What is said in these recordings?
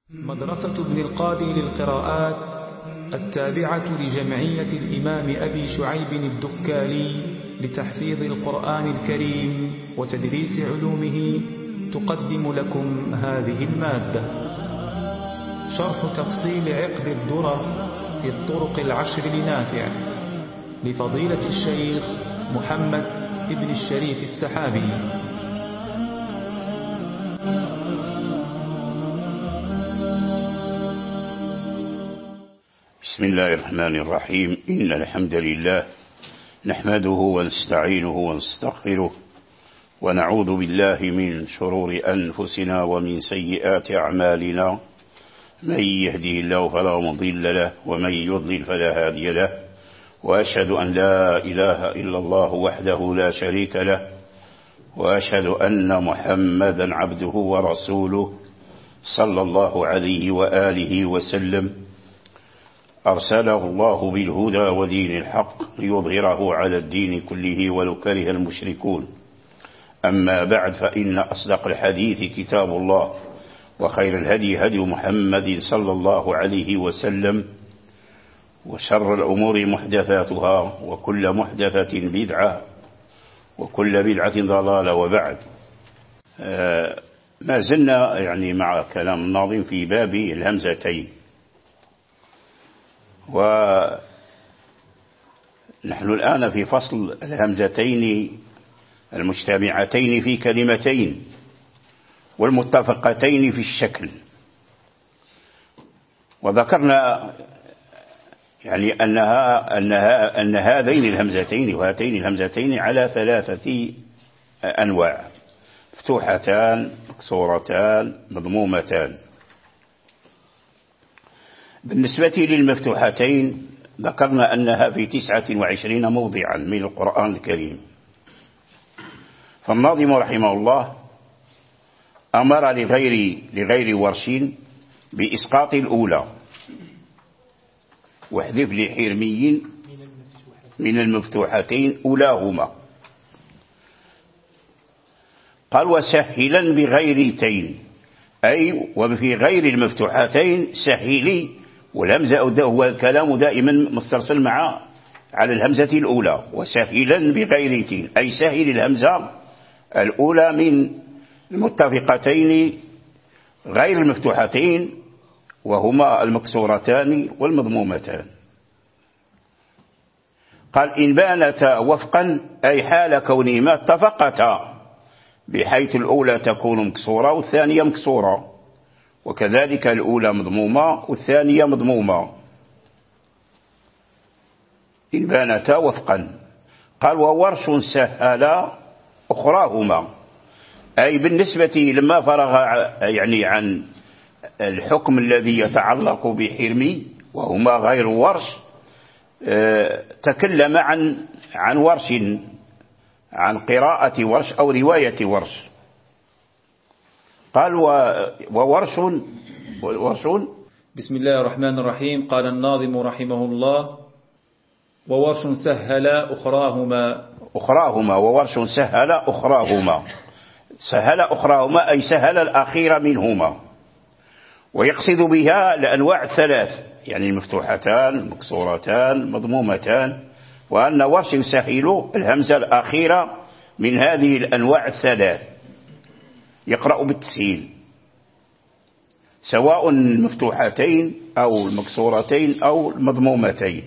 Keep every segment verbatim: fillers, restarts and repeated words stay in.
مدرسة ابن القاضي للقراءات التابعة لجمعية الإمام أبي شعيب الدكالي لتحفيظ القرآن الكريم وتدريس علومه تقدم لكم هذه المادة. شرح تفصيل عقد الدرر في الطرق العشر لنافع لفضيلة الشيخ محمد ابن الشريف السحابي. بسم الله الرحمن الرحيم. إن الحمد لله نحمده ونستعينه ونستغفره ونعوذ بالله من شرور أنفسنا ومن سيئات أعمالنا. من يهده الله فلا مضل له ومن يضلل فلا هادي له، وأشهد أن لا إله إلا الله وحده لا شريك له، وأشهد أن محمدا عبده ورسوله صلى الله عليه وآله وسلم. أرسله الله بالهدى ودين الحق ليظهره على الدين كله ولو كره المشركون. أما بعد، فإن أصدق الحديث كتاب الله، وخير الهدي هدي محمد صلى الله عليه وسلم، وشر الأمور محدثاتها، وكل محدثة بدعة، وكل بدعة ضلالة. وبعد، آه ما زلنا يعني مع كلام الناظم في باب الهمزتين، ونحن الآن في فصل الهمزتين المجتمعتين في كلمتين والمتفقتين في الشكل. وذكرنا يعني أنها أنها أن هذين الهمزتين وهاتين الهمزتين على ثلاثة أنواع: مفتوحتان، مكسورتان، مضمومتان. بالنسبة للمفتوحتين ذكرنا أنها في تسعة وعشرين موضعا من القرآن الكريم. فالناظم رحمه الله أمر لغير, لغير ورش بإسقاط الأولى، واحذف لحرمي من المفتوحتين أولاهما. قال: وسهلا بغير تين، أي وفي غير المفتوحتين سهلي. والهمزة هو الكلام دائما مسترسل مع على الهمزة الأولى. وسهلا بغير تين أي سهل الهمزة الأولى من المتفقتين غير المفتوحتين، وهما المكسورتان والمضمومتان. قال: إن بانتا وفقا أي حال كونهما اتفقتا، بحيث الأولى تكون مكسورة والثانية مكسورة، وكذلك الأولى مضمومة والثانية مضمومة. إن بانتا وفقا. قال: وورش سهل أخراهما، أي بالنسبة لما فرغ يعني عن الحكم الذي يتعلق بحرمي وهما غير ورش، تكلم عن عن ورش، عن قراءة ورش أو رواية ورش. قال: وورش ورش بسم الله الرحمن الرحيم. قال الناظم رحمه الله: وورش سهل أخراهما. أخراهما وورش سهل أخراهما. سهل أخراهما أي سهل الأخير منهما، ويقصد بها الأنواع الثلاث، يعني المفتوحتان، المكسورتان، المضمومتان، وأن ورش يسهل الهمزة الأخيرة من هذه الأنواع الثلاث، يقرأ بالتسهيل، سواء المفتوحتين أو المكسورتين أو المضمومتين.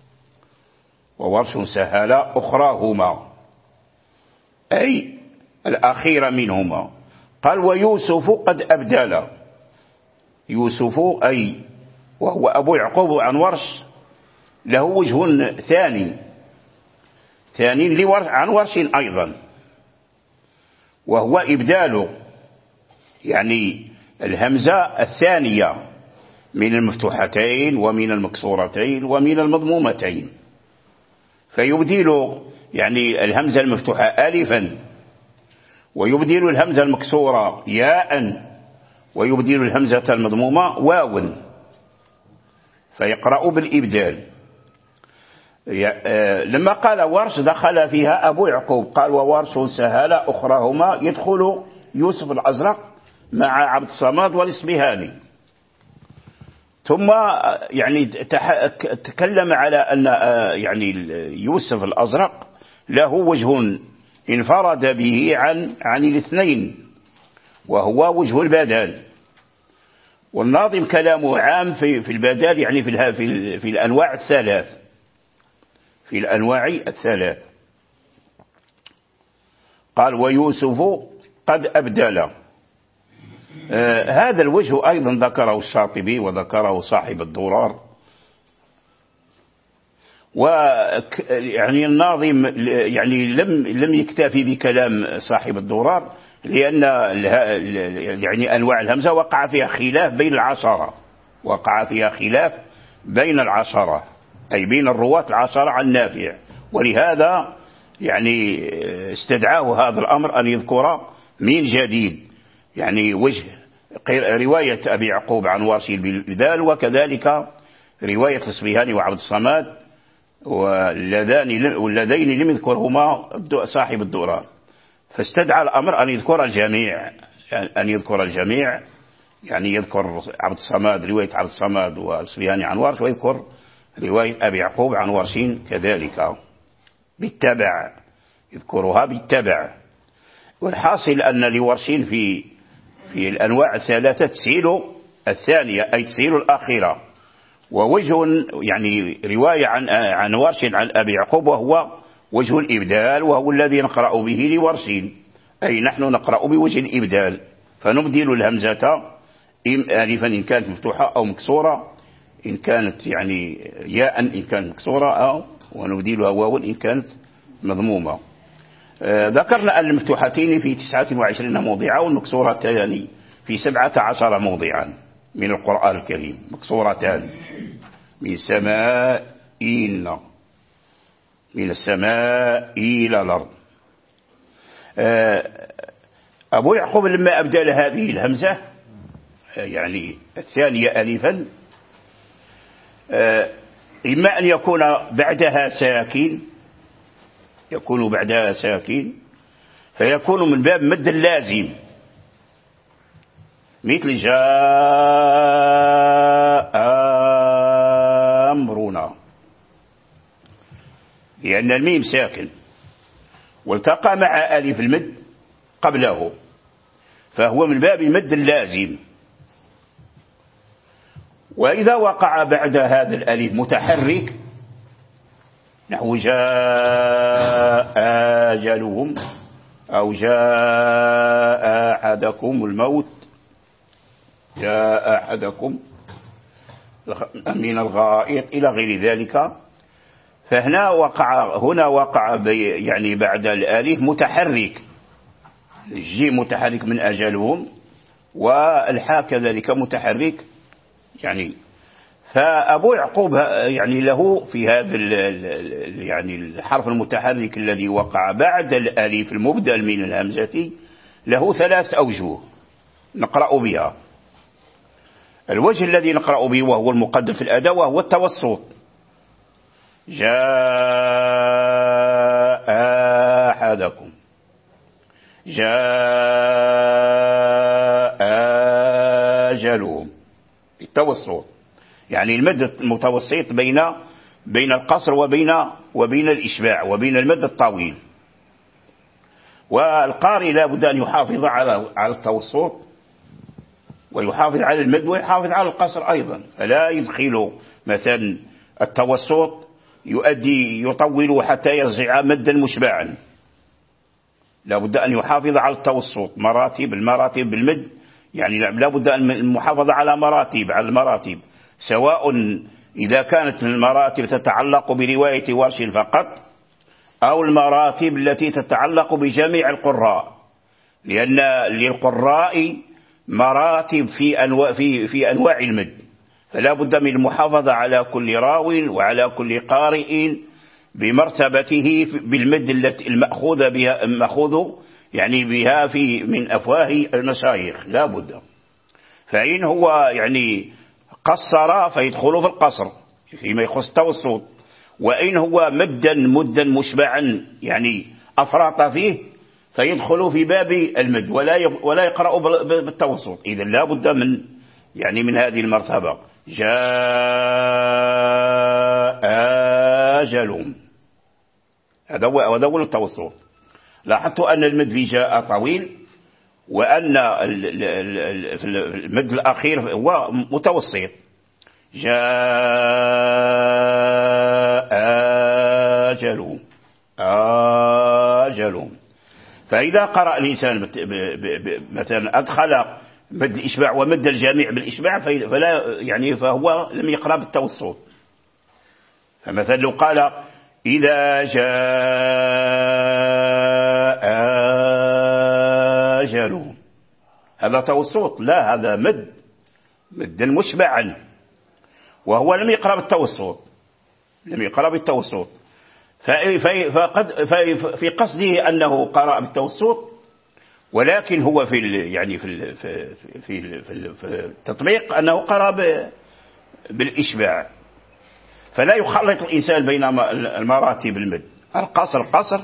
وورش سهل أخراهما أي الأخير منهما. قال: ويوسف قد أبدل. يوسف أي وهو أبو يعقوب عن ورش له وجه ثاني ثاني عن ورش أيضا، وهو إبدال يعني الهمزة الثانية من المفتوحتين ومن المكسورتين ومن المضمومتين، فيبدل يعني الهمزة المفتوحة ألفا، ويبدل الهمزة المكسورة ياء، ويبدل الهمزة المضمومة واو، فيقرأ بالإبدال. لما قال ورش دخل فيها أبو يعقوب. قال: وورش سهل أخراهما، يدخل يوسف الأزرق مع عبد الصمد والإصبهاني، ثم يعني تكلم على أن يعني يوسف الأزرق له وجه انفرد به عن عن الاثنين، وهو وجه البدل. والناظم كلامه عام في في البدل، يعني في في, في الأنواع الثلاث في الأنواع الثلاث قال: ويوسف قد أبدل. آه هذا الوجه أيضا ذكره الشاطبي وذكره صاحب الدرار. ويعني الناظم يعني لم لم يكتفي بكلام صاحب الدرار، لأن يعني أنواع الهمزة وقع فيها خلاف بين العشرة وقع فيها خلاف بين العشرة أي بين الرواة العشرة عن نافع، ولهذا يعني استدعاه هذا الأمر أن يذكر من جديد يعني وجه رواية أبي يعقوب عن واشي بالبدال، وكذلك رواية الصبيهاني وعبد الصمد، واللذين لم يذكرهما صاحب الدرار. فاستدعى الأمر أن يذكر الجميع أن يذكر الجميع يعني يذكر عبد الصمد رواية عبد الصمد والصبيهاني عن ورش، ويذكر رواية أبي يعقوب عن ورش كذلك بالتبع، يذكرها بالتبع. والحاصل أن لورشين في في الأنواع الثلاثة تسهيل الثانية أي تسهيل الأخيرة، ووجه يعني رواية عن عن ورش عن أبي يعقوب وهو وجه الإبدال، وهو الذي نقرأ به لورشين، أي نحن نقرأ بوجه الإبدال، فنبدل الهمزة ألفا إن كانت مفتوحة أو مكسورة، إن كانت يعني ياء إن كانت مكسورة، أو ونبدلها واو إن كانت مضمومة. آه ذكرنا أن المفتوحتين في تسعة وعشرين موضعا، والمكسورتان في سبعة عشر موضعا من القرآن الكريم، مكسورتان من سماء إلى من السماء إلى الأرض. آه أبو يعقوب لما أبدل هذه الهمزة يعني الثانية ألفا، آه إما أن يكون بعدها ساكن يكون بعدها ساكن فيكون من باب مد اللازم، مثل جاء أمرنا، لأن الميم ساكن والتقى مع ألف المد قبله، فهو من باب مد اللازم. وإذا وقع بعد هذا الألف متحرك نحو جاء أجلهم أو جاء أحدكم الموت، جاء أحدكم من الغائط إلى غير ذلك، فهنا وقع هنا وقع يعني بعد الألف متحرك، الجيم متحرك من أجلهم، والحاء كذلك متحرك يعني. فأبو يعقوب يعني له في هذا يعني الحرف المتحرك الذي وقع بعد الألف المبدل من الهمزة له ثلاث أوجه نقرأ بها. الوجه الذي نقرأ به وهو المقدم في الأداء وهو التوسط، جاء أحدكم، جاء أجلهم، التوسط يعني المد المتوسط بين بين القصر وبين وبين الإشباع وبين المد الطويل. والقارئ لا بد أن يحافظ على على التوسط ويحافظ على المد ويحافظ على القصر أيضا، فلا يدخل مثلا التوسط يؤدي يطول حتى يرجع مدا مشبعا، لا بد أن يحافظ على التوسط، مراتب المراتب بالمد يعني لا بد أن المحافظة على مراتب على المراتب، سواء إذا كانت المراتب تتعلق برواية ورش فقط أو المراتب التي تتعلق بجميع القراء، لأن للقراء مراتب في أنواع في في أنواع المد، فلا بد من المحافظة على كل راو وعلى كل قارئ بمرتبته بالمد التي المأخوذ بها مأخوذ يعني بها في من أفواه المشايخ، لا بد. فإن هو يعني قصر فيدخل في القصر فيما يخص التوسط، وإن هو مدا مدا مشبعا يعني أفراط فيه فيدخل في باب المد ولا ولا يقرأ بالتوسط. إذا لا بد من يعني من هذه المرتبة، جاء أجلهم. هذا هو هذا هو التوسط. لاحظت أن المد في جاء طويل، وأن المد الأخير هو متوسط. جاء أجلهم أجلهم. فإذا قرأ الإنسان مثلا أدخل مد الإشباع ومد الجميع بالإشباع فلا يعني فهو لم يقرأ بالتوسط. فمثلا لو قال إذا جاء أجلهم، هذا توسط؟ لا، هذا مد مد مشبعا، وهو لم يقرأ بالتوسط لم يقرأ بالتوسط. فقد في قصده أنه قرأ بالتوسط، ولكن هو في يعني في في في في التطبيق أنه قرأ بالإشباع. فلا يخلط الإنسان بين المراتب المد، القصر قصر،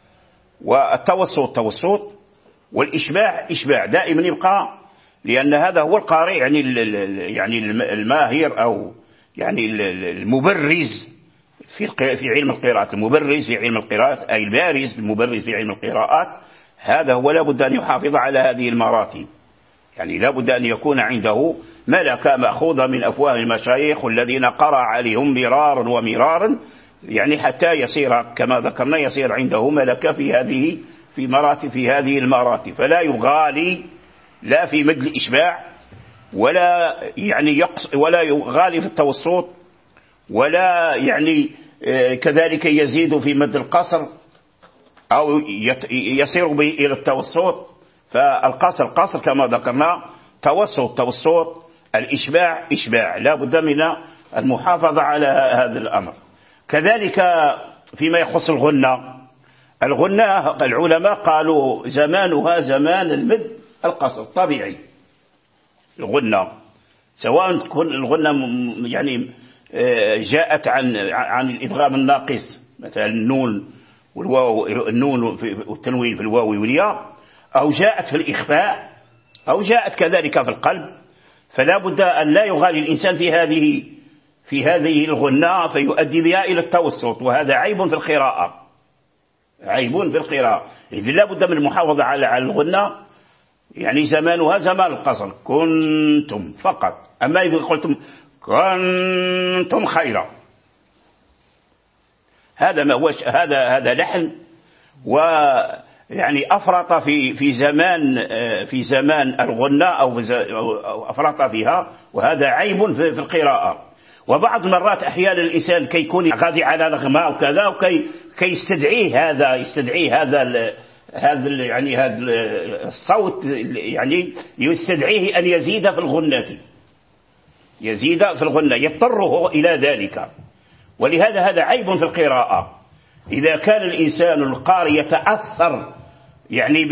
والتوسط توسط، والإشباع إشباع، دائما يبقى، لأن هذا هو القارئ يعني يعني الماهر أو يعني المبرز في في علم القراءات، المبرز في علم القراءات أي البارز المبرز في علم القراءات. هذا هو لابد أن يحافظ على هذه المراتب، يعني لابد أن يكون عنده ملكة مأخوذة من أفواه المشايخ الذين قرأ عليهم مرارا ومرارا، يعني حتى يصير كما ذكرنا يصير عنده ملكة في هذه في مراتب في هذه المراتب. فلا يغالي لا في مد الإشباع، ولا يعني يقص ولا يغالي في التوسط، ولا يعني كذلك يزيد في مد القصر أو يصير به إلى التوسط. فالقصر قصر كما ذكرنا، توسط توسط، الإشباع إشباع. لا بد من المحافظة على هذا الأمر. كذلك فيما يخص الغنة، الغنة العلماء قالوا زمانها زمان المد القصر طبيعي. الغنة سواء تكون الغنة يعني جاءت عن عن الإدغام الناقص، مثلا النون والواو، النون والتنوين في الواو والياء، أو جاءت في الإخفاء، أو جاءت كذلك في القلب. فلا بد أن لا يغالي الإنسان في هذه في هذه الغنة فيؤدي بها إلى التوسط، وهذا عيب في القراءة، عيب في القراءة. إذن لا بد من المحافظة على على الغنة، يعني زمانها زمان القصر، كنتم فقط. أما إذا قلتم كنتم خيرا، هذا ما هو هذا هذا لحن، ويعني أفرط في في زمان في زمان الغنة أو أفرط فيها، وهذا عيب في القراءة. وبعض المرات أحيانا الإنسان كي يكون غادي على نغمة وكذا، وكي كي يستدعيه هذا يستدعيه هذا هذا يعني هذا الصوت، يعني يستدعيه أن يزيد في الغنة يزيد في الغنة يضطره إلى ذلك. ولهذا هذا عيب في القراءة. إذا كان الإنسان القارئ يتأثر يعني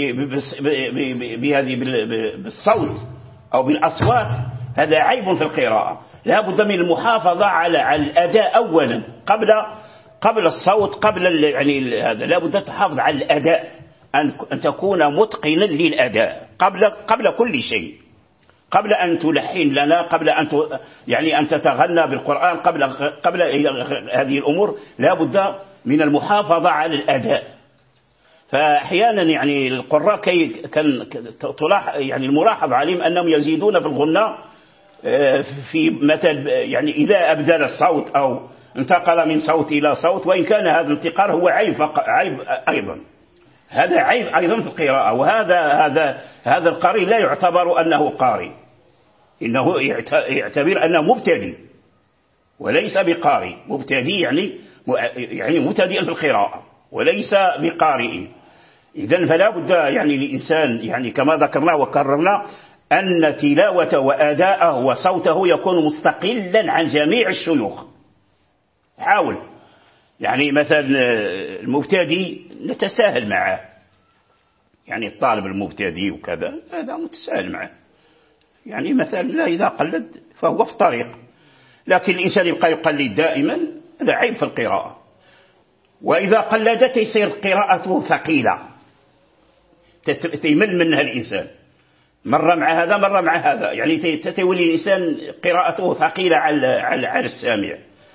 بهذه بالصوت أو بالأصوات، هذا عيب في القراءة. لا بد من المحافظة على على الأداء أولا، قبل قبل الصوت، قبل يعني هذا لا بد تحافظ على الأداء، أن أن تكون متقنا للأداء قبل قبل كل شيء، قبل أن تلحن لنا، قبل أن يعني أن تتغنى بالقرآن، قبل قبل هذه الأمور لا بد من المحافظة على الأداء. فأحيانا يعني القراء كي كان تلاحظ يعني الملاحظ عليهم أنهم يزيدون في الغنى في مثل يعني إذا أبدل الصوت أو انتقل من صوت إلى صوت، وإن كان هذا الانتقال هو عيب عيب أيضا، هذا عيب أيضا في القراءة. وهذا هذا هذا القارئ لا يعتبر أنه قارئ، إنه يعتبر أنه مبتدئ وليس بقارئ. مبتدئ يعني يعني مبتدئ في القراءة وليس بقارئ. إذن فلا بد يعني الإنسان يعني كما ذكرنا وكررنا أن تلاوته وأداءه وصوته يكون مستقلا عن جميع الشيوخ. حاول يعني مثلا المبتدئ نتساهل معه، يعني الطالب المبتدئ وكذا هذا متساهل معه، يعني مثلا إذا قلد فهو في طريق، لكن الإنسان يبقى يقلد دائما، هذا عيب في القراءة. وإذا قلد تصير قراءته ثقيلة تيمل منها الإنسان، مرة مع هذا مرة مع هذا، يعني تتولي الإنسان قراءته ثقيلة على على على السامع.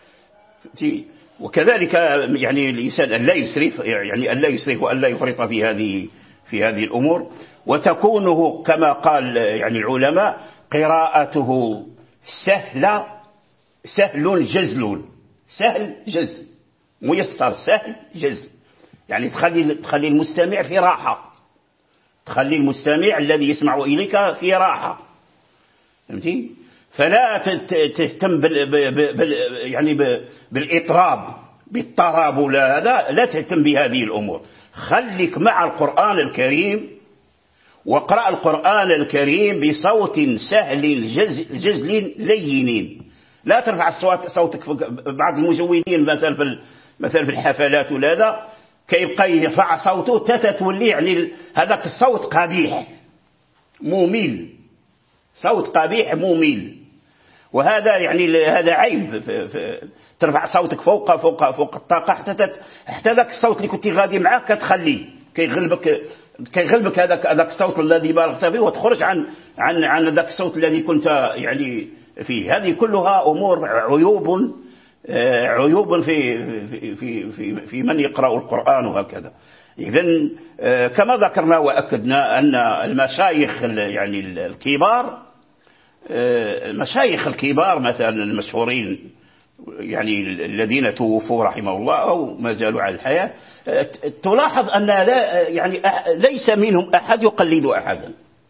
وكذلك يعني الإنسان أن لا يسرف، يعني أن لا يسرف وأن لا يفرط في هذه في هذه الأمور، وتكونه كما قال يعني العلماء قراءته سهلة، سهل جزل، سهل جزل، ميسر سهل جزل، يعني تخلي تخلي المستمع في راحة، تخلي المستمع الذي يسمع إليك في راحة، فهمتي؟ فلا تهتم بال بال يعني بالإطراب بالطراب، ولا لا لا تهتم بهذه الأمور، خليك مع القرآن الكريم واقرأ القرآن الكريم بصوت سهل جزل لين. لا ترفع الصوت صوتك. بعض المجودين مثلا في مثلا في الحفلات ولا هذا كيبقى يرفع صوته تتولي يعني هذاك الصوت قبيح مميل، صوت قبيح مميل، وهذا يعني هذا عيب. ترفع صوتك فوق فوق فوق الطاقة حتى حتى ذاك الصوت اللي كنت غادي معاه كتخليه كيغلبك كيغلبك هذاك هذاك الصوت الذي بالغت فيه، وتخرج عن عن عن ذاك الصوت الذي كنت يعني فيه. هذه كلها أمور عيوب عيوب في في في في من يقرأ القرآن وهكذا. إذن كما ذكرنا وأكدنا أن المشايخ يعني الكبار، المشايخ الكبار مثلا المشهورين يعني الذين توفوا رحمه الله أو ما زالوا على الحياة، تلاحظ أن لا يعني ليس منهم أحد يقلد أحدا،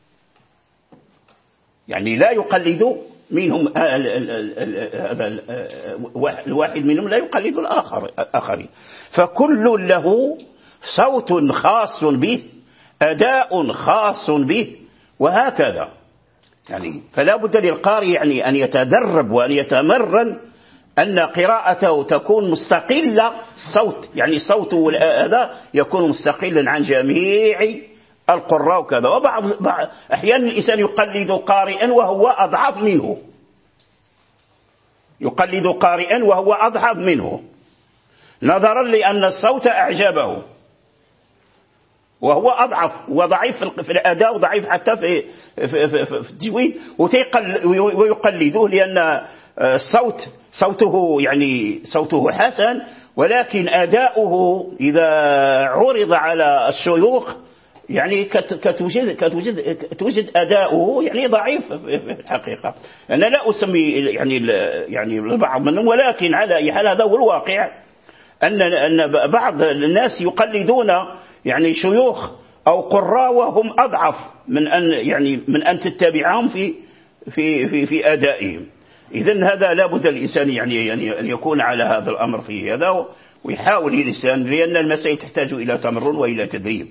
يعني لا يقلد منهم الواحد منهم لا يقلد الآخر آخرين، فكل له صوت خاص به، أداء خاص به، وهكذا. يعني فلا بد للقارئ يعني أن يتدرب وأن يتمرن أن قراءته تكون مستقلة، الصوت يعني صوته والأداء يكون مستقلا عن جميع القراء وكذا. وبعض أحيانا الإنسان يقلد قارئا وهو أضعف منه، يقلد قارئا وهو أضعف منه نظرا لأن الصوت أعجبه وهو أضعف وضعيف في الأداء وضعيف حتى في في في, في التجويد، ويقلده لأن الصوت صوته يعني صوته حسن، ولكن أداؤه إذا عرض على الشيوخ يعني كتوجد كتوجد توجد أداؤه يعني ضعيف في الحقيقة. أنا لا أسمي يعني يعني البعض منهم، ولكن على أي حال هذا هو الواقع، أن أن بعض الناس يقلدون يعني شيوخ أو قراء وهم أضعف من أن يعني من أن تتبعهم في في في في أدائهم. إذن هذا لا بد الإنسان يعني يعني أن يكون على هذا الأمر في هذا، ويحاول الإنسان، لأن المسائل تحتاج إلى تمرن وإلى تدريب.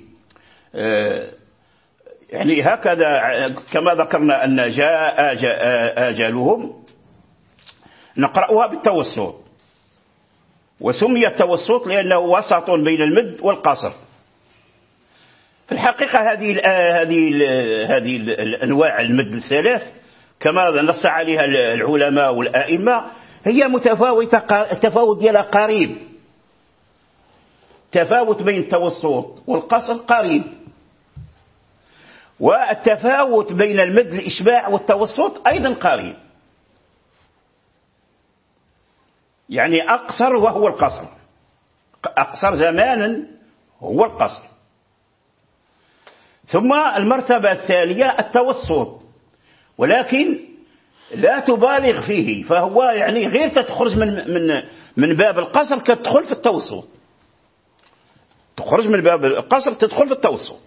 يعني هكذا كما ذكرنا أن جاء آجالهم نقرأها بالتوسط، وسمي التوسط لأنه وسط بين المد والقصر. في الحقيقة هذه هذه هذه الأنواع المد الثلاث كما نص عليها العلماء والأئمة هي متفاوتة، التفاوت ديالها قريب، تفاوت بين التوسط والقصر قريب، والتفاوت بين المد الإشباع والتوسط أيضا قريب، يعني أقصر وهو القصر، أقصر زمانا هو القصر. ثم المرتبة الثانية التوسط، ولكن لا تبالغ فيه، فهو يعني غير تخرج من من من باب القصر كتدخل في التوسط، تخرج من باب القصر تدخل في التوسط،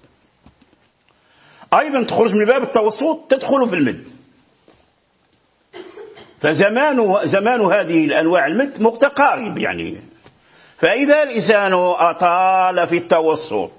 أيضا تخرج من باب التوسط تدخل في المد. فزمان زمان هذه الأنواع المد متقارب يعني. فإذا الإنسان أطال في التوسط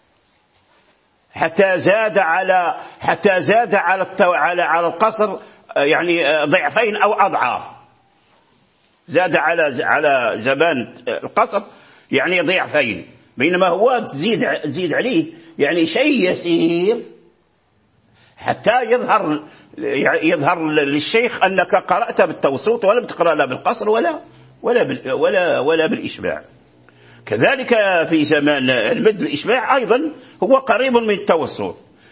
حتى زاد على حتى زاد على على على القصر يعني ضعفين أو أضعاف، زاد على على زمان القصر يعني ضعفين، بينما هو تزيد تزيد عليه يعني شيء يسير حتى يظهر يظهر للشيخ أنك قرأت بالتوسط ولم تقرأ لا بالقصر ولا ولا بال ولا ولا بالإشباع. كذلك في زمان المد الإشباع أيضا هو قريب من التوسط،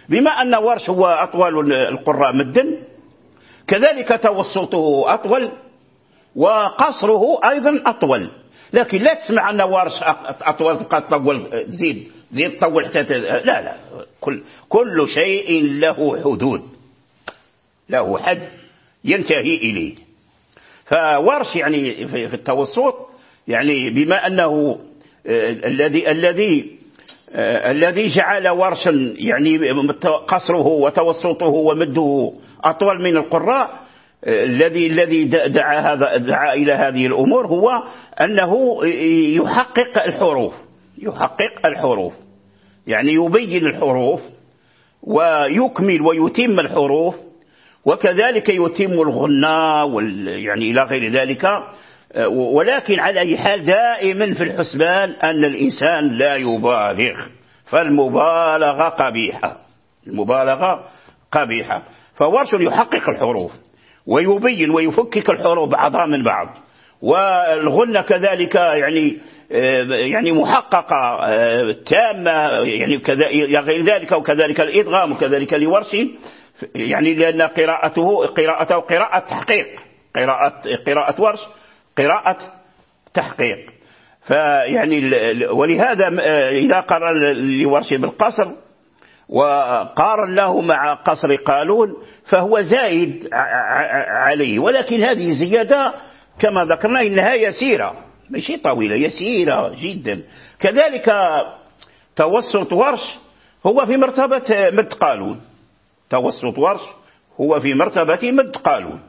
بما أن ورش هو أطول القراء مدا، كذلك توسطه أطول وقصره أيضا أطول. لكن لا تسمع أن ورش أطول تبقى تطول، زيد زيد تطول حتى لا لا، كل, كل شيء له حدود، له حد ينتهي إليه. فورش يعني في التوسط يعني بما أنه الذي الذي الذي جعل ورشا يعني قصره وتوسطه ومده أطول من القراء، الذي الذي دعا هذا دعا إلى هذه الأمور هو أنه يحقق الحروف، يحقق الحروف يعني يبين الحروف ويكمل ويتم الحروف، وكذلك يتم الغنى يعني إلى غير ذلك. ولكن على أي حال دائما في الحسبان أن الإنسان لا يبالغ، فالمبالغة قبيحة، المبالغة قبيحة. فورش يحقق الحروف ويبين ويفكك الحروف بعضها من بعض، والغنة كذلك يعني يعني محققة تامة يعني غير ذلك، وكذلك الإدغام وكذلك لورش يعني لأن قراءته قراءته قراءة تحقيق، قراءة قراءة ورش قراءة تحقيق. فيعني ولهذا إذا قرأ لورش بالقصر وقارن له مع قصر قالون فهو زايد عليه، ولكن هذه الزيادة كما ذكرنا إنها يسيرة، ماشي طويلة، يسيرة جدا. كذلك توسط ورش هو في مرتبة مد قالون، توسط ورش هو في مرتبة مد قالون،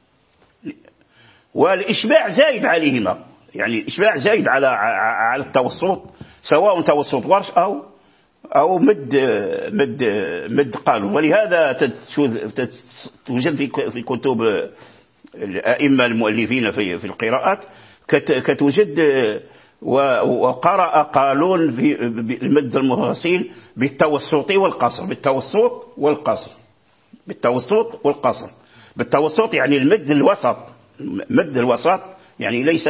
والإشباع زايد عليهما، يعني الإشباع زايد على على التوسط، سواء توسط ورش أو أو مد مد مد قالون. ولهذا توجد في كتب الأئمة المؤلفين في في القراءات كتوجد وقرأ قالون في المد المنفصل بالتوسط والقصر، بالتوسط والقصر، بالتوسط والقصر. بالتوسط يعني المد الوسط، مد الوسط يعني ليس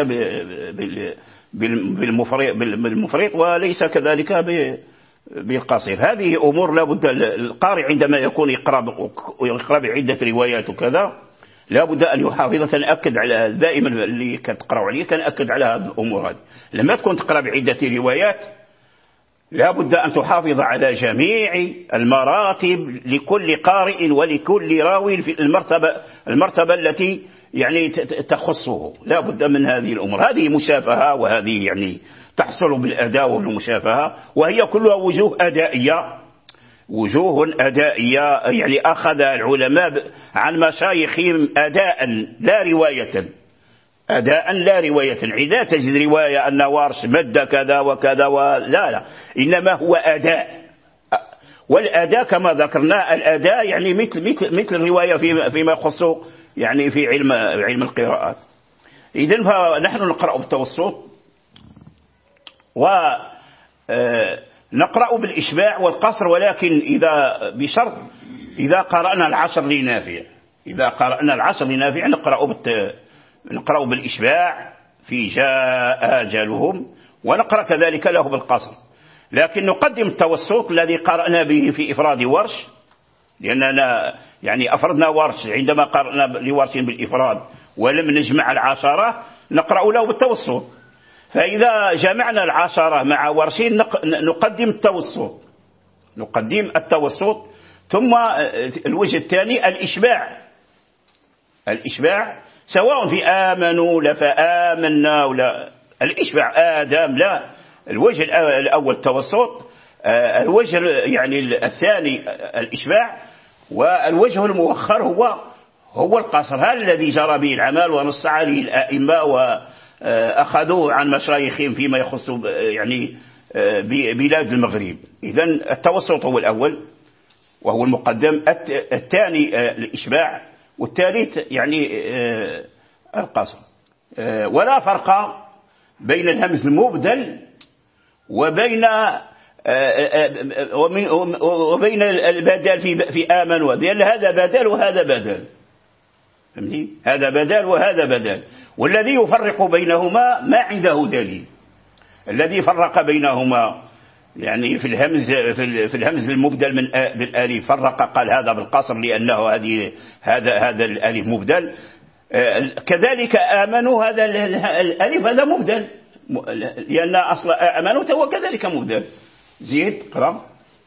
بالمفرط وليس كذلك بالقصير. هذه أمور لا بد القارئ عندما يكون يقرأ يقرأ بعدة روايات وكذا لا بد أن يحافظ، تنأكد على دائما اللي كتقرأ عليه تنأكد على هذه الأمور هذه. لما تكون تقرأ بعدة روايات لا بد أن تحافظ على جميع المراتب لكل قارئ ولكل راوي في المرتبة المرتبة التي يعني تخصه، لا بد من هذه الأمور. هذه مشافهة، وهذه يعني تحصل بالأداء والمشافهة، وهي كلها وجوه أدائية، وجوه أدائية يعني أخذ العلماء عن مشايخهم أداء لا رواية، أداء لا رواية. لا تجد رواية أن ورش مد كذا وكذا ولا لا، إنما هو أداء. والأداء كما ذكرنا الأداء يعني مثل مثل مثل الرواية فيما يخص يعني في علم علم القراءات. إذن فنحن نقرأ بالتوسط ونقرأ بالإشباع والقصر، ولكن إذا بشرط إذا قرأنا العشر لنافع، إذا قرأنا العشر لنافع نقرأ بالت نقرأ بالإشباع في جاء أجلهم، ونقرأ كذلك له بالقصر. لكن نقدم التوسط الذي قرأنا به في إفراد ورش، لأننا يعني أفردنا ورش عندما قرأنا لورش بالإفراد ولم نجمع العشرة نقرأ له بالتوسط. فإذا جمعنا العشرة مع ورشين نقدم التوسط، نقدم التوسط. ثم الوجه الثاني الإشباع، الإشباع سواء في آمنوا لفآمنا ولا الإشباع آدم لا. الوجه الأول التوسط، الوجه يعني الثاني الإشباع، والوجه المؤخر هو هو القصر. هذا الذي جرى به العمل ونص عليه الأئمة وأخذوه عن مشايخهم فيما يخص يعني بلاد المغرب. إذن التوسط هو الأول وهو المقدم، الثاني الإشباع، والثالث يعني القصر. ولا فرق بين الهمز المبدل وبين وبين البدل في في آمن، لأن هذا بدل وهذا بدل، فهمتي؟ هذا بدل وهذا بدل، والذي يفرق بينهما ما عنده دليل. الذي فرق بينهما يعني في الهمز في الهمز المبدل من بالالف فرق، قال هذا بالقصر لانه هذه هذا هذا الالف مبدل. كذلك امنوا هذا الالف هذا مبدل لان اصل امنوا هو كذلك مبدل. زيد اقرا.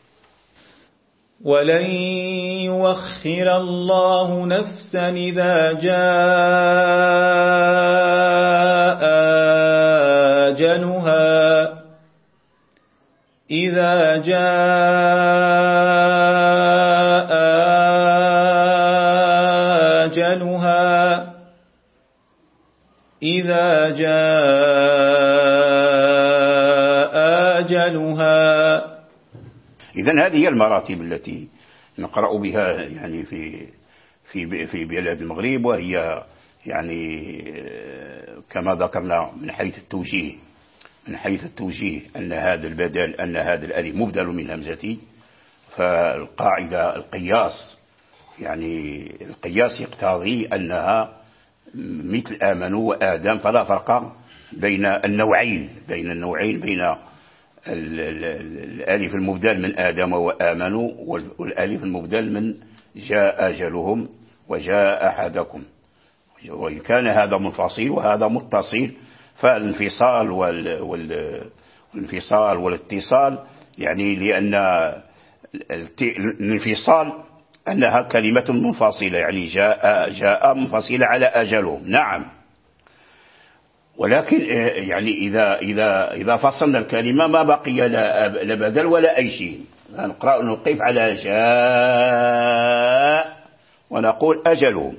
ولن يؤخر الله نفسا إذا جاء أجلها إذا جاء أجلها إذا جاء أجلها. إذن هذه هي المراتب التي نقرأ بها يعني في في في بلاد المغرب، وهي يعني كما ذكرنا من حيث التوجيه من حيث التوجيه أن هذا البدل أن هذا الألف مبدل من همزتي. فالقاعدة القياس يعني القياس يقتضي أنها مثل آمنوا وآدم، فلا فرق بين النوعين بين النوعين بين الألف المبدل من آدم وآمنوا والألف المبدل من جاء أجلهم وجاء أحدكم. وإن كان هذا منفصل وهذا متصل، فالانفصال والانفصال والاتصال يعني لأن الانفصال أنها كلمة منفصلة، يعني جاء جاء منفصلة على أجلهم. نعم، ولكن يعني إذا إذا إذا فصلنا الكلمة ما بقي لا بدل ولا أي شيء. نقرأ نقف على جاء ونقول أجلهم.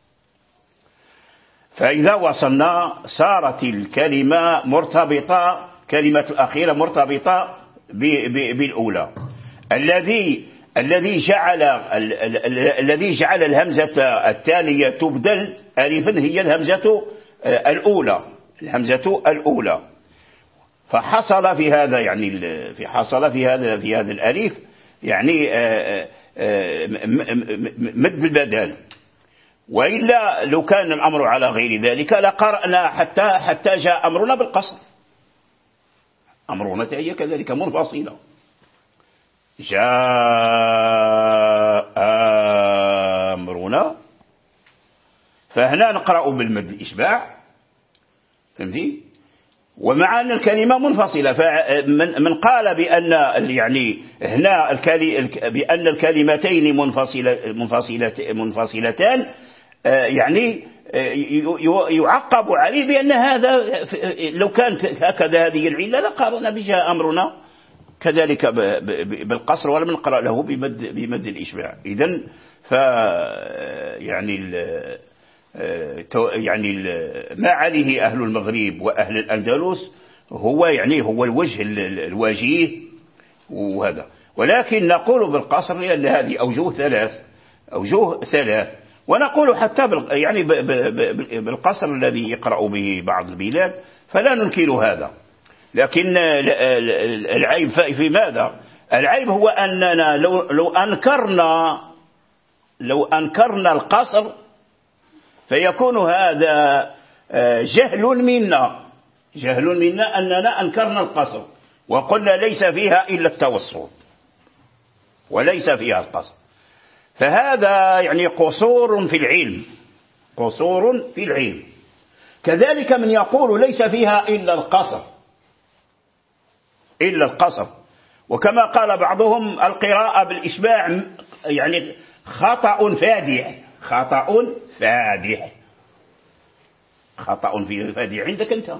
فإذا وصلنا صارت الكلمة مرتبطة، كلمة الأخيرة مرتبطة بالأولى. الذي الذي جعل الذي جعل الهمزة التالية تبدل ألفا هي الهمزة الأولى الهمزة الأولى. فحصل في هذا يعني في حصل في هذا في هذا الألف يعني مد البدل. وإلا لو كان الأمر على غير ذلك لقرأنا حتى حتى جاء أمرنا بالقصر. أمرنا هي كذلك منفصلة. جاء أمرنا، فهنا نقرأ بالمد الإشباع، فهمتي؟ ومع أن الكلمة منفصلة، فمن من قال بأن يعني هنا الكلي بأن الكلمتين منفصلة منفصلة منفصلتان يعني يعقب عليه بأن هذا لو كانت هكذا هذه العلة لقارنا بجاء أمرنا كذلك بالقصر، ولم نقرأ له بمد بمد الإشباع. إذن ف يعني ال يعني ما عليه أهل المغرب وأهل الأندلس هو يعني هو الوجه الوجيه وهذا. ولكن نقول بالقصر لأن هذه أوجه ثلاث أوجه ثلاث ونقول حتى يعني بالقصر الذي يقرأ به بعض البلاد، فلا ننكر هذا. لكن العيب في ماذا؟ العيب هو أننا لو لو أنكرنا لو أنكرنا القصر فيكون هذا جهل منا جهل منا أننا أنكرنا القصر وقلنا ليس فيها إلا التوسط وليس فيها القصر. فهذا يعني قصور في العلم قصور في العلم. كذلك من يقول ليس فيها إلا القصر إلا القصر وكما قال بعضهم القراءة بالإشباع يعني خطأ فادح خطأ فادح خطأ فادح عندك أنت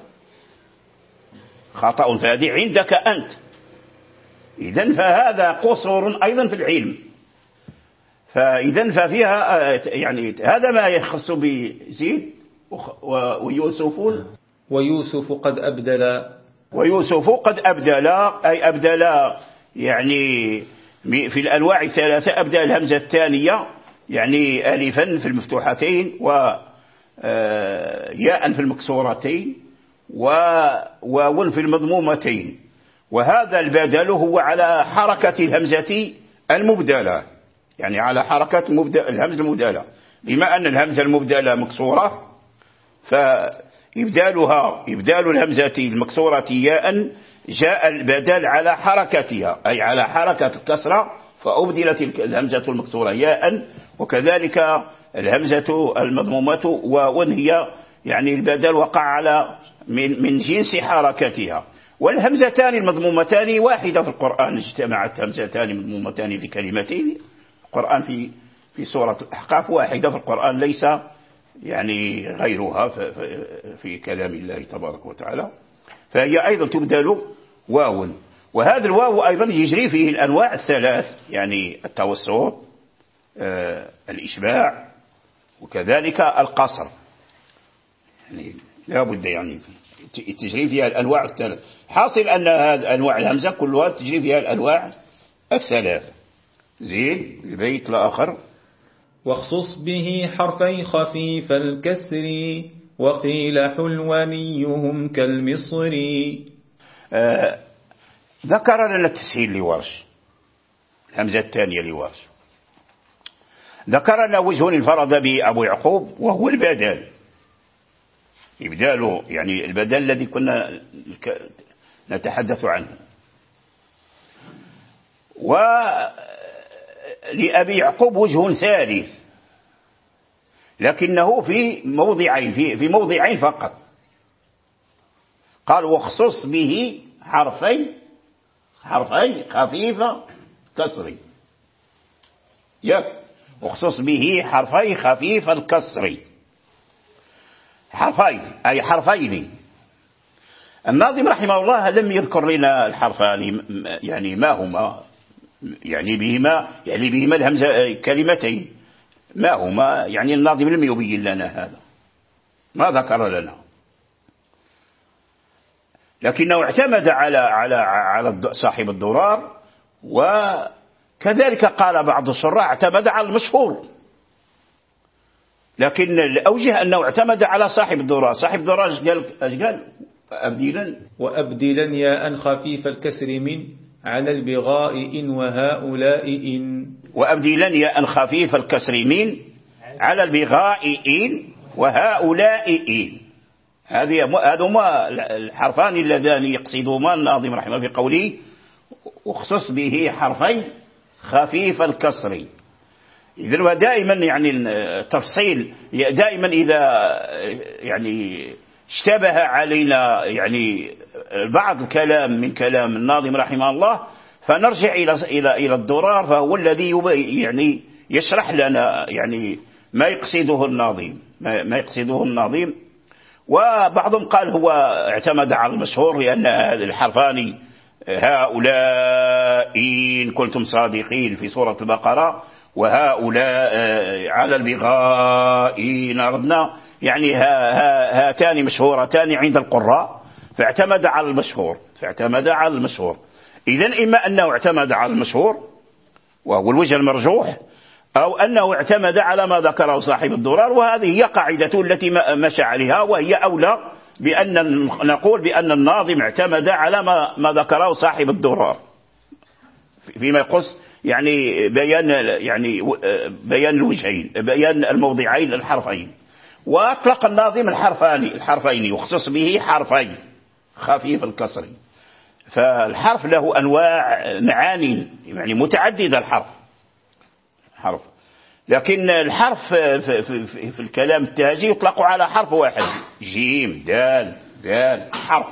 خطأ فادح عندك أنت. إذن فهذا قصور أيضا في العلم. فإذن ففيها يعني هذا ما يخص بزيد ويوسف ويوسف قد أبدل ويوسف قد أبدل أي أبدل يعني في الأنواع الثلاثة أبدل الهمزة الثانية يعني ألفا في المفتوحتين وياء في المكسورتين وواو في المضمومتين. وهذا البدل هو على حركة الهمزة المبدلة يعني على حركة الهمزة المبدلة. بما أن الهمزة المبدلة مكسورة فإبدالها إبدال الهمزة المكسورة ياء جاء البدل على حركتها أي على حركة الكسرة فأبدلت الهمزة المكسورة ياء، وكذلك الهمزة المضمومة وهي يعني البدل وقع على من من جنس حركتها. والهمزتان المضمومتان واحدة في القرآن، اجتمعت همزتان مضمومتان لكلمتين. القرآن في في سورة الأحقاف واحدة في القرآن، ليس يعني غيرها في كلام الله تبارك وتعالى، فهي أيضا تبدل واو. وهذا الواو أيضا يجري فيه الأنواع الثلاث، يعني التوسط، آه الإشباع، وكذلك القصر، يعني لا بد يعني تجري فيها الأنواع الثلاث. حاصل أن هذه أنواع الهمزة كلها تجري فيها الأنواع الثلاث. زين البيت الآخر: واخصص به حرفي خفيف الكسر وقيل حلوانيهم كالمصري. آه ذكر لنا التسهيل لورش، الهمزة الثانية لورش. ذكر لنا وجه انفرد به أبو يعقوب وهو البدل، إبداله يعني البدل الذي كنا نتحدث عنه. ولأبي يعقوب وجه ثالث لكنه في موضعين في, في موضعين فقط. قال: واخصص به حرفي حرفي خفيفة كسري. يك واخصص به حرفي خفيف الكسر. حرفين أي حرفين. الناظم رحمه الله لم يذكر لنا الحرفان يعني ما هما، يعني بهما يعني بهما الهمزة كلمتين، ما هما يعني الناظم لم يبين لنا هذا، ما ذكر لنا، لكنه اعتمد على على على صاحب الدرار، وكذلك قال بعض الشراح اعتمد على المشهور، لكن الأوجه أنه اعتمد على صاحب الدرار. صاحب الدرار ايش قال؟ ايش قال؟ وأبدلا وأبدلا ياء خفيف الكسر من على البغاء إن وهؤلاء إن. وأبدلا ياء خفيف الكسر من على البغاء إن وهؤلاء إن. هذه هذهما الحرفان اللذان يقصدهما الناظم رحمه الله بقوله: واخصص به حرفي خفيف الكسر. إذن ودائما يعني التفصيل دائما إذا يعني اشتبه علينا يعني بعض الكلام من كلام الناظم رحمه الله فنرجع إلى إلى إلى الدرار، فهو الذي يعني يشرح لنا يعني ما يقصده الناظم ما يقصده الناظم. وبعضهم قال هو اعتمد على المشهور لأن هذه الحرفان هؤلاء إن كنتم صادقين في سورة البقرة، وهؤلاء على البغاء إن أردنا، يعني هاتان مشهورتان عند القراء، فاعتمد على المشهور فاعتمد على المشهور. إذن إما أنه اعتمد على المشهور وهو الوجه المرجوح، أو أنه اعتمد على ما ذكره صاحب الدرار، وهذه هي قاعدة التي مشى عليها، وهي أولى بأن نقول بأن الناظم اعتمد على ما, ما ذكره صاحب الدرار فيما يخص يعني بيان يعني بيان الوجهين بيان الموضعين الحرفين. وأطلق الناظم الحرفان الحرفين يخصص به حرفين خفيف الكسر. فالحرف له أنواع معاني يعني متعددة، الحرف حرف، لكن الحرف في, في, في, في الكلام التهجي يطلق على حرف واحد: جيم دال دال حرف.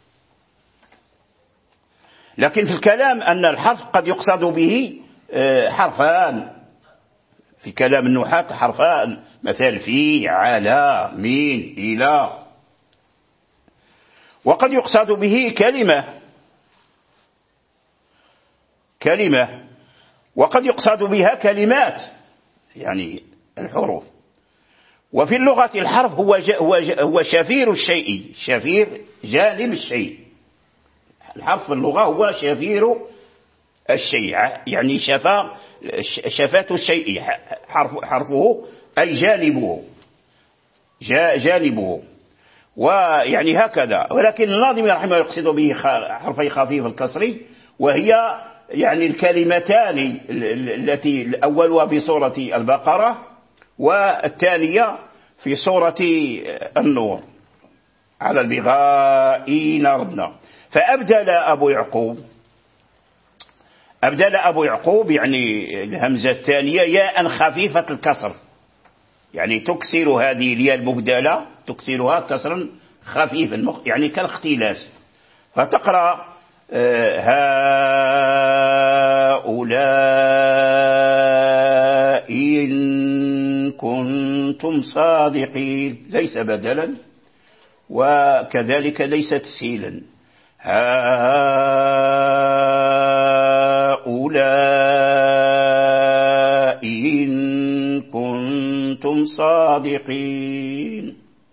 لكن في الكلام أن الحرف قد يقصد به حرفان، في كلام النحاة حرفان، مثل في على من إلى. وقد يقصد به كلمة كلمة وقد يقصد بها كلمات يعني الحروف. وفي اللغة الحرف هو هو هو شفير الشيء، شفير جانب الشيء. الحرف في اللغة هو شفير الشيء، يعني شفا شفاة الشيء، حرف حرفه أي جانبه جانبه ويعني هكذا. ولكن الناظم رحمه الله يقصد به حرفي خفيف الكسر، وهي يعني الكلمتان التي الأولها في سورة البقرة والثانية في سورة النور: على البغاء إن أردنا. فأبدل أبو يعقوب أبدل أبو يعقوب يعني الهمزة الثانية ياء خفيفة الكسر، يعني تكسر هذه الياء المبدلة تكسرها كسرا خفيفا يعني كالاختلاس، فتقرأ هؤلاء إن كنتم صادقين، ليس بدلا وكذلك ليس تسهيلا. هؤلاء إن كنتم صادقين.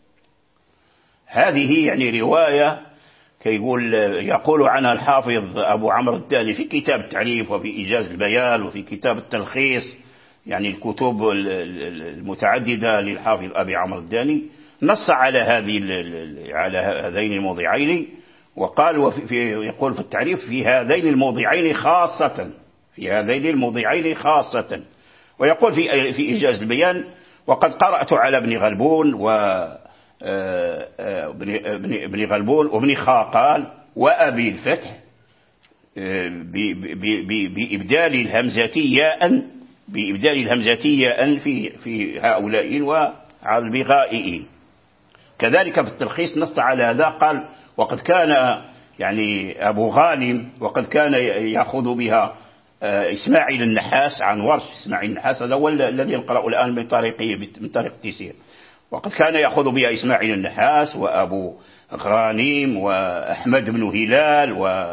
هذه يعني رواية كيقول يقول عنها الحافظ أبو عمرو الداني في كتاب التعريف وفي إيجاز البيان وفي كتاب التلخيص، يعني الكتب المتعددة للحافظ أبي عمرو الداني، نص على هذه على هذين الموضعين، وقال وفي يقول في التعريف في هذين الموضعين خاصة في هذين الموضعين خاصة ويقول في في إيجاز البيان وقد قرأت على ابن غلبون و ابن غلبون وابن خاقان وأبي الفتح بإبدال الهمزة ياء بإبدال الهمزة ياء في في هؤلاء وعلى البغائين. كذلك في التلخيص نص على هذا، قال وقد كان يعني أبو غانم وقد كان يأخذ بها إسماعيل النحاس عن ورش. إسماعيل النحاس هذا هو الذي يقرأ الآن من طريقه من طريق التيسير، وقد كان يأخذ بها إسماعيل النحاس وأبو غانم وأحمد بن هلال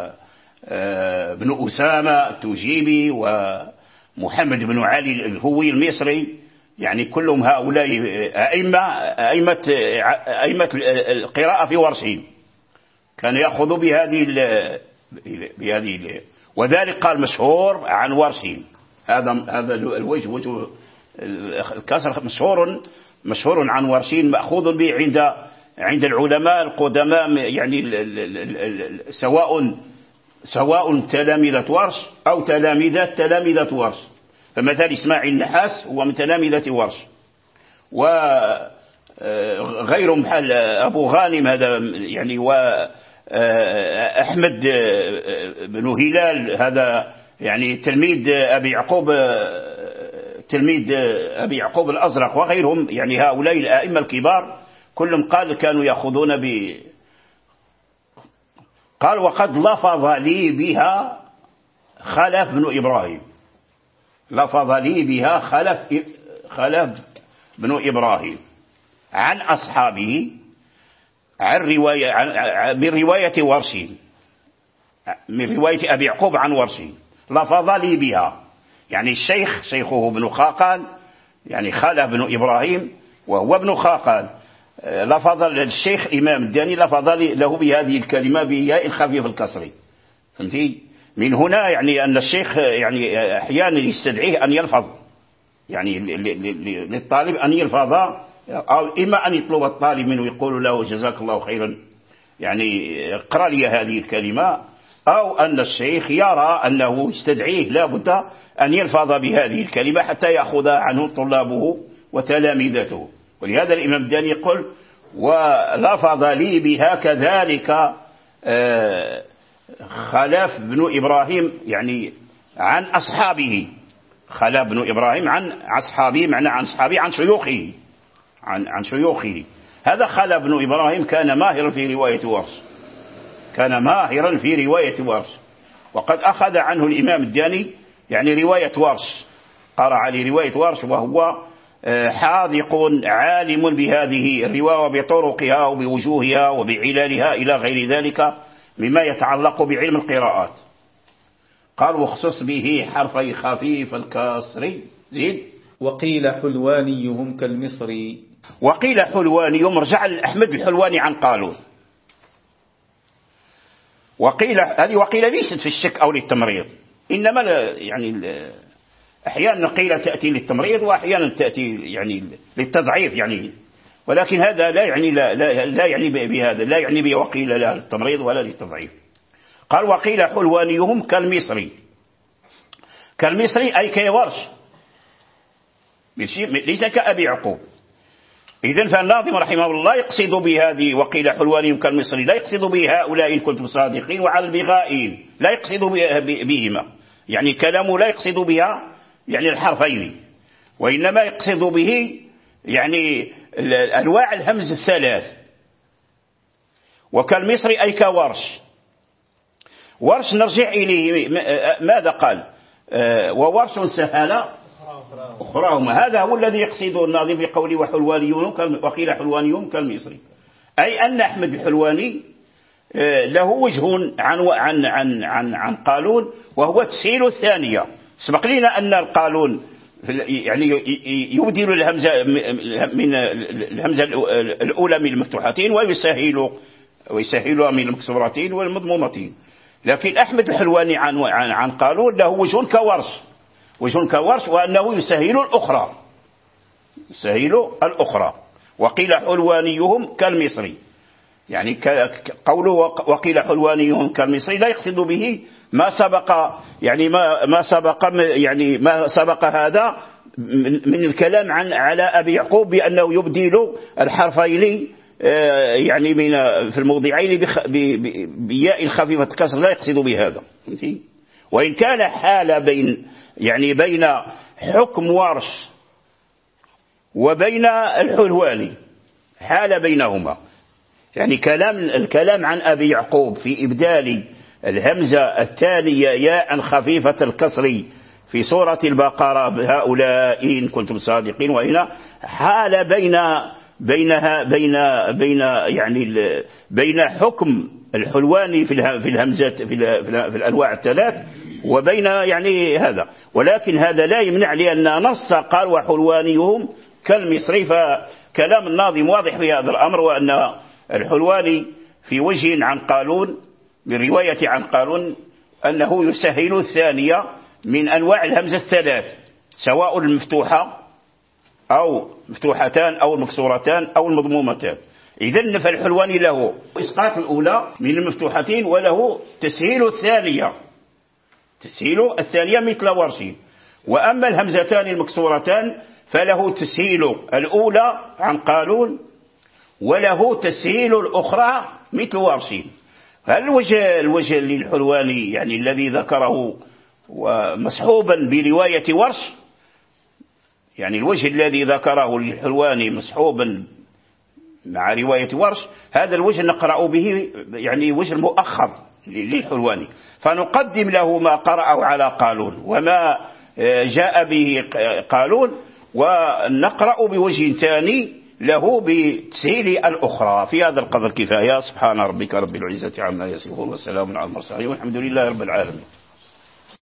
وابن أسامة التوجيبي ومحمد بن علي الهوي المصري، يعني كلهم هؤلاء أئمة أئمة أئمة القراءة في ورشهم، كان يأخذ بهذه بهذه وذلك قال مشهور عن ورشهم. هذا هذا الوجه وجه الكسر مشهور مشهور عن ورشين مأخوذ به عند عند العلماء القدماء، يعني سواء سواء تلامذة ورش أو تلامذة تلامذة ورش. فمثال إسماعيل النحاس هو من تلامذة ورش، وغير محل أبو غانم هذا يعني، وأحمد بن هلال هذا يعني تلميذ أبي يعقوب تلميذ أبي يعقوب الأزرق وغيرهم، يعني هؤلاء الآئمة الكبار كلهم قال كانوا يأخذون ب قال وقد لفظ لي بها خلف بن إبراهيم لفظ لي بها خلف خلف بن إبراهيم عن أصحابه عن رواية عن من رواية ورشي من رواية أبي يعقوب عن ورشي لفظ لي بها، يعني الشيخ شيخه ابن خاقان يعني خلف بن إبراهيم وهو ابن خاقان، لفظ الشيخ إمام الداني لفظ له بهذه الكلمة بياء الخفيف الكسري. فهمتي؟ من هنا يعني أن الشيخ يعني أحيانا يستدعيه أن يلفظ، يعني للطالب أن يلفظ، أو إما أن يطلب الطالب منه يقول له جزاك الله خيرا يعني اقرأ لي هذه الكلمة، أو أن الشيخ يرى أنه يستدعيه لابد أن يلفظ بهذه الكلمة حتى يأخذ عنه طلابه وتلامذته. ولهذا الإمام الداني يقول ولفظ لي بها كذلك خلف بن إبراهيم يعني عن أصحابه، خلف بن إبراهيم عن أصحابه معنى عن أصحابه عن شيوخه عن عن شيوخه. هذا خلف بن إبراهيم كان ماهرا في رواية ورش كان ماهرا في رواية ورش وقد أخذ عنه الإمام الداني يعني رواية ورش، قرأ عليه رواية ورش، وهو حاذق عالم بهذه الرواية وبطرقها وبوجوهها وبعلالها إلى غير ذلك مما يتعلق بعلم القراءات. قال وخصص به حرفي خفيف الكسر. زيد. وقيل حلوانيهم كالمصري. وقيل حلوانيهم رجع أحمد الحلواني عن قالون. وقيل هذه وقيل ليست في الشك أو للتمريض، إنما يعني أحيانا قيل تأتي للتمريض وأحيانا تأتي يعني للتضعيف يعني، ولكن هذا لا يعني لا, لا, لا يعني بهذا لا يعني بوقيل لا للتمريض ولا للتضعيف. قال وقيل حلوانيهم كالمصري. كالمصري أي كورش ليس كأبي يعقوب. إذن فالناظم رحمه الله يقصد بهذه وقيل حلوانهم كالمصري لا يقصد به هؤلاء إن كنتم صادقين وعلى البغائين لا يقصد بهما، يعني كلامه لا يقصد بها يعني الحرفين، وإنما يقصد به يعني أنواع الهمز الثلاث. وكالمصري أي كورش، ورش نرجع إليه ماذا قال؟ وورش سهل أخراهما، هذا هو الذي يقصده الناظم في قوله وحلوانيون وقيل حلوانيون كالمصري، أي أن أحمد الحلواني له وجه عن عن عن عن, عن قالون، وهو تسهيل الثانية. سبق لنا أن القالون يعني يبدل الهمزة من الهمزة الأولى من المفتوحتين ويسهل ويسهلها من المكسورتين والمضمومتين، لكن أحمد الحلواني عن عن عن قالون له وجه كورش، وجه كورش وأنه يسهل الأخرى، يسهل الأخرى. وقيل حلوانيهم كالمصري، يعني قوله وقيل حلوانيهم كالمصري لا يقصد به ما سبق، يعني ما ما سبق يعني ما سبق هذا من الكلام عن على أبي يعقوب بأنه يبدل الحرفين يعني من في الموضعين بياء خفيفة الكسر، لا يقصد بهذا. وإن كان حال بين يعني بين حكم ورش وبين الحلواني، حال بينهما، يعني كلام الكلام عن أبي يعقوب في إبدال الهمزة الثانية ياء خفيفة الكسر في سورة البقرة هؤلاء إن كنتم صادقين، وهنا حال بين بينها بين بين يعني بين حكم الحلواني في في الهمزات في, في الأنواع الثلاث وبين يعني هذا، ولكن هذا لا يمنع لأن نص قال وحلوانيهم كالمصري، فكلام الناظم واضح في هذا الأمر، وأن الحلواني في وجه عن قالون من رواية عن قالون أنه يسهل الثانية من أنواع الهمزة الثلاث، سواء المفتوحة أو مفتوحتان أو المكسورتان أو المضمومتان. إذن فالحلواني له إسقاط الأولى من المفتوحتين وله تسهيل الثانية، تسهيل الثانية مثل ورشي. وأما الهمزتان المكسورتان فله تسهيل الأولى عن قالون وله تسهيل الأخرى مثل ورشي. هل الوجه الوجه للحلواني يعني الذي ذكره ومصحوبا برواية ورش، يعني الوجه الذي ذكره للحلواني مصحوبا مع رواية ورش، هذا الوجه نقرأ به يعني وجه مؤخر للحلواني، فنقدم له ما قرأه على قالون وما جاء به قالون، ونقرأ بوجه ثاني له بتسهيل الأخرى. في هذا القدر كفاية. سبحان ربك رب العزة عما يصفون وسلام على المرسلين والحمد لله رب العالمين.